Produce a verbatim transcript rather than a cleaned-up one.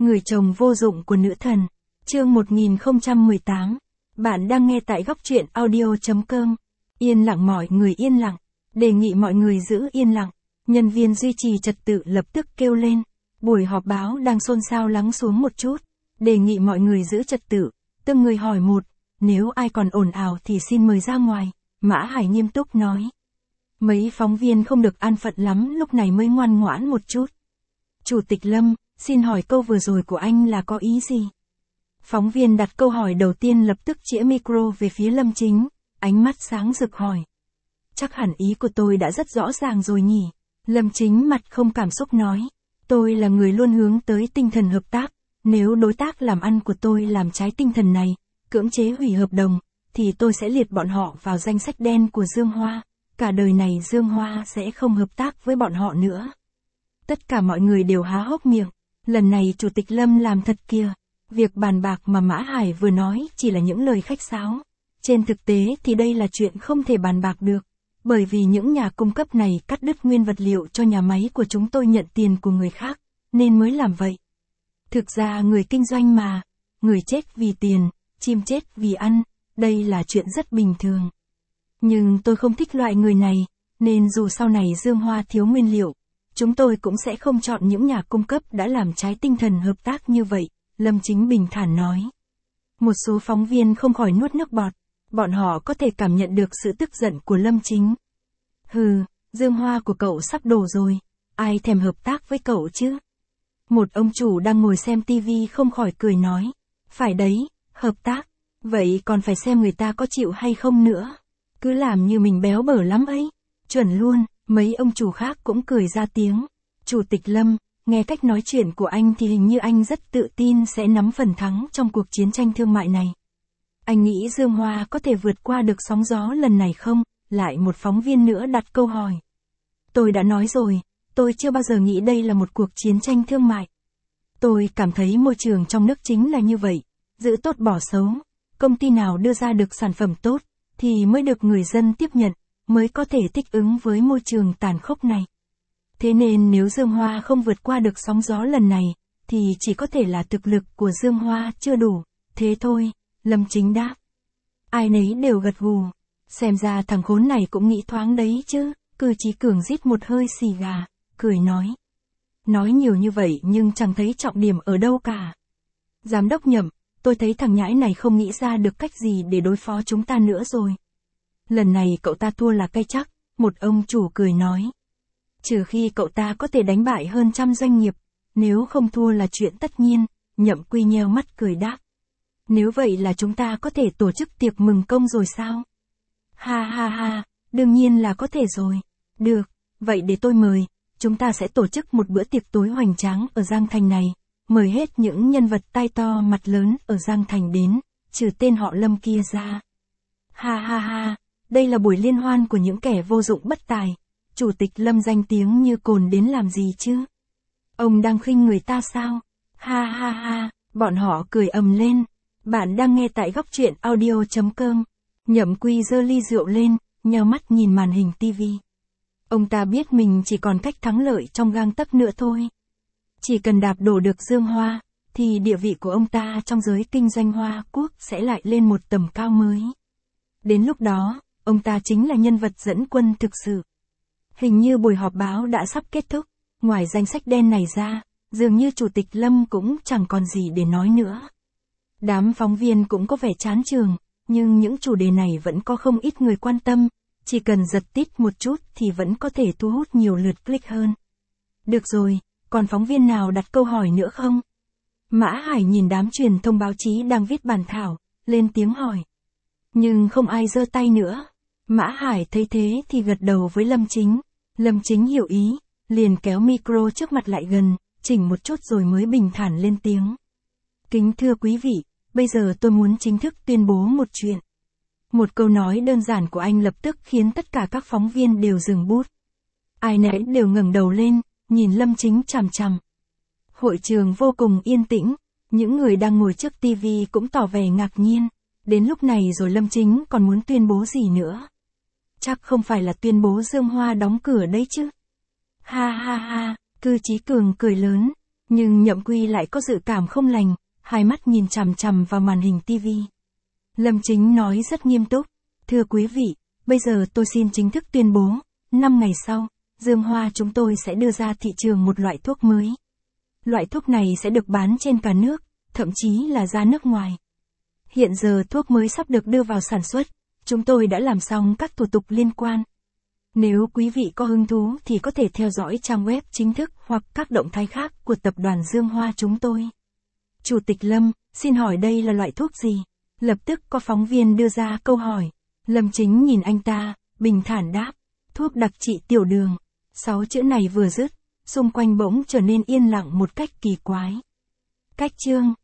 Người chồng vô dụng của nữ thần. Chương một nghìn không trăm mười tám. Bạn đang nghe tại góc truyện audio chấm com. Yên lặng, mọi người yên lặng. Đề nghị mọi người giữ yên lặng. Nhân viên duy trì trật tự lập tức kêu lên. Buổi họp báo đang xôn xao lắng xuống một chút. Đề nghị mọi người giữ trật tự. Từng người hỏi một. Nếu ai còn ồn ào thì xin mời ra ngoài. Mã Hải nghiêm túc nói. Mấy phóng viên không được an phận lắm lúc này mới ngoan ngoãn một chút. Chủ tịch Lâm, xin hỏi câu vừa rồi của anh là có ý gì? Phóng viên đặt câu hỏi đầu tiên lập tức chĩa micro về phía Lâm Chính, ánh mắt sáng rực hỏi. Chắc hẳn ý của tôi đã rất rõ ràng rồi nhỉ? Lâm Chính mặt không cảm xúc nói. Tôi là người luôn hướng tới tinh thần hợp tác, nếu đối tác làm ăn của tôi làm trái tinh thần này, cưỡng chế hủy hợp đồng, thì tôi sẽ liệt bọn họ vào danh sách đen của Dương Hoa. Cả đời này Dương Hoa sẽ không hợp tác với bọn họ nữa. Tất cả mọi người đều há hốc miệng. Lần này Chủ tịch Lâm làm thật kìa. Việc bàn bạc mà Mã Hải vừa nói chỉ là những lời khách sáo. Trên thực tế thì đây là chuyện không thể bàn bạc được. Bởi vì những nhà cung cấp này cắt đứt nguyên vật liệu cho nhà máy của chúng tôi nhận tiền của người khác, nên mới làm vậy. Thực ra người kinh doanh mà, người chết vì tiền, chim chết vì ăn, đây là chuyện rất bình thường. Nhưng tôi không thích loại người này, nên dù sau này Dương Hoa thiếu nguyên liệu, chúng tôi cũng sẽ không chọn những nhà cung cấp đã làm trái tinh thần hợp tác như vậy, Lâm Chính bình thản nói. Một số phóng viên không khỏi nuốt nước bọt, bọn họ có thể cảm nhận được sự tức giận của Lâm Chính. Hừ, Dương Hoa của cậu sắp đổ rồi, ai thèm hợp tác với cậu chứ? Một ông chủ đang ngồi xem tivi không khỏi cười nói. Phải đấy, hợp tác, vậy còn phải xem người ta có chịu hay không nữa. Cứ làm như mình béo bở lắm ấy. Chuẩn luôn, mấy ông chủ khác cũng cười ra tiếng. Chủ tịch Lâm, nghe cách nói chuyện của anh thì hình như anh rất tự tin sẽ nắm phần thắng trong cuộc chiến tranh thương mại này. Anh nghĩ Dương Hoa có thể vượt qua được sóng gió lần này không? Lại một phóng viên nữa đặt câu hỏi. Tôi đã nói rồi, tôi chưa bao giờ nghĩ đây là một cuộc chiến tranh thương mại. Tôi cảm thấy môi trường trong nước chính là như vậy, giữ tốt bỏ xấu. Công ty nào đưa ra được sản phẩm tốt, thì mới được người dân tiếp nhận, mới có thể thích ứng với môi trường tàn khốc này. Thế nên nếu Dương Hoa không vượt qua được sóng gió lần này, thì chỉ có thể là thực lực của Dương Hoa chưa đủ, thế thôi, Lâm Chính đáp. Ai nấy đều gật gù, xem ra thằng khốn này cũng nghĩ thoáng đấy chứ, Cư Chí Cường rít một hơi xì gà, cười nói. Nói nhiều như vậy nhưng chẳng thấy trọng điểm ở đâu cả. Giám đốc Nhậm, tôi thấy thằng nhãi này không nghĩ ra được cách gì để đối phó chúng ta nữa rồi. Lần này cậu ta thua là cái chắc, một ông chủ cười nói. Trừ khi cậu ta có thể đánh bại hơn trăm doanh nghiệp, nếu không thua là chuyện tất nhiên, Nhậm Quy nheo mắt cười đáp. Nếu vậy là chúng ta có thể tổ chức tiệc mừng công rồi sao? Ha ha ha, đương nhiên là có thể rồi. Được, vậy để tôi mời, chúng ta sẽ tổ chức một bữa tiệc tối hoành tráng ở Giang Thành này. Mời hết những nhân vật tai to mặt lớn ở Giang Thành đến, trừ tên họ Lâm kia ra. Ha ha ha, đây là buổi liên hoan của những kẻ vô dụng bất tài. Chủ tịch Lâm danh tiếng như cồn đến làm gì chứ? Ông đang khinh người ta sao? Ha ha ha, bọn họ cười ầm lên. Bạn đang nghe tại góc truyện audio chấm com. Nhậm Quy giơ ly rượu lên, nheo mắt nhìn màn hình tivi. Ông ta biết mình chỉ còn cách thắng lợi trong gang tấc nữa thôi. Chỉ cần đạp đổ được Dương Hoa, thì địa vị của ông ta trong giới kinh doanh Hoa Quốc sẽ lại lên một tầm cao mới. Đến lúc đó, ông ta chính là nhân vật dẫn quân thực sự. Hình như buổi họp báo đã sắp kết thúc, ngoài danh sách đen này ra, dường như Chủ tịch Lâm cũng chẳng còn gì để nói nữa. Đám phóng viên cũng có vẻ chán chường, nhưng những chủ đề này vẫn có không ít người quan tâm, chỉ cần giật tít một chút thì vẫn có thể thu hút nhiều lượt click hơn. Được rồi, còn phóng viên nào đặt câu hỏi nữa không? Mã Hải nhìn đám truyền thông báo chí đang viết bản thảo, lên tiếng hỏi. Nhưng không ai giơ tay nữa. Mã Hải thấy thế thì gật đầu với Lâm Chính. Lâm Chính hiểu ý, liền kéo micro trước mặt lại gần, chỉnh một chút rồi mới bình thản lên tiếng. Kính thưa quý vị, bây giờ tôi muốn chính thức tuyên bố một chuyện. Một câu nói đơn giản của anh lập tức khiến tất cả các phóng viên đều dừng bút. Ai nấy đều ngẩng đầu lên, nhìn Lâm Chính chằm chằm. Hội trường vô cùng yên tĩnh, những người đang ngồi trước tivi cũng tỏ vẻ ngạc nhiên. Đến lúc này rồi Lâm Chính còn muốn tuyên bố gì nữa? Chắc không phải là tuyên bố Dương Hoa đóng cửa đấy chứ? Ha ha ha, Cư Chí Cường cười lớn. Nhưng Nhậm Quy lại có dự cảm không lành, hai mắt nhìn chằm chằm vào màn hình tivi. Lâm Chính nói rất nghiêm túc, thưa quý vị, bây giờ tôi xin chính thức tuyên bố, năm ngày sau, Dương Hoa chúng tôi sẽ đưa ra thị trường một loại thuốc mới. Loại thuốc này sẽ được bán trên cả nước, thậm chí là ra nước ngoài. Hiện giờ thuốc mới sắp được đưa vào sản xuất, chúng tôi đã làm xong các thủ tục liên quan. Nếu quý vị có hứng thú thì có thể theo dõi trang web chính thức hoặc các động thái khác của tập đoàn Dương Hoa chúng tôi. Chủ tịch Lâm, xin hỏi đây là loại thuốc gì? Lập tức có phóng viên đưa ra câu hỏi. Lâm Chính nhìn anh ta, bình thản đáp, thuốc đặc trị tiểu đường. Sáu chữ này vừa dứt, xung quanh bỗng trở nên yên lặng một cách kỳ quái. Cách chương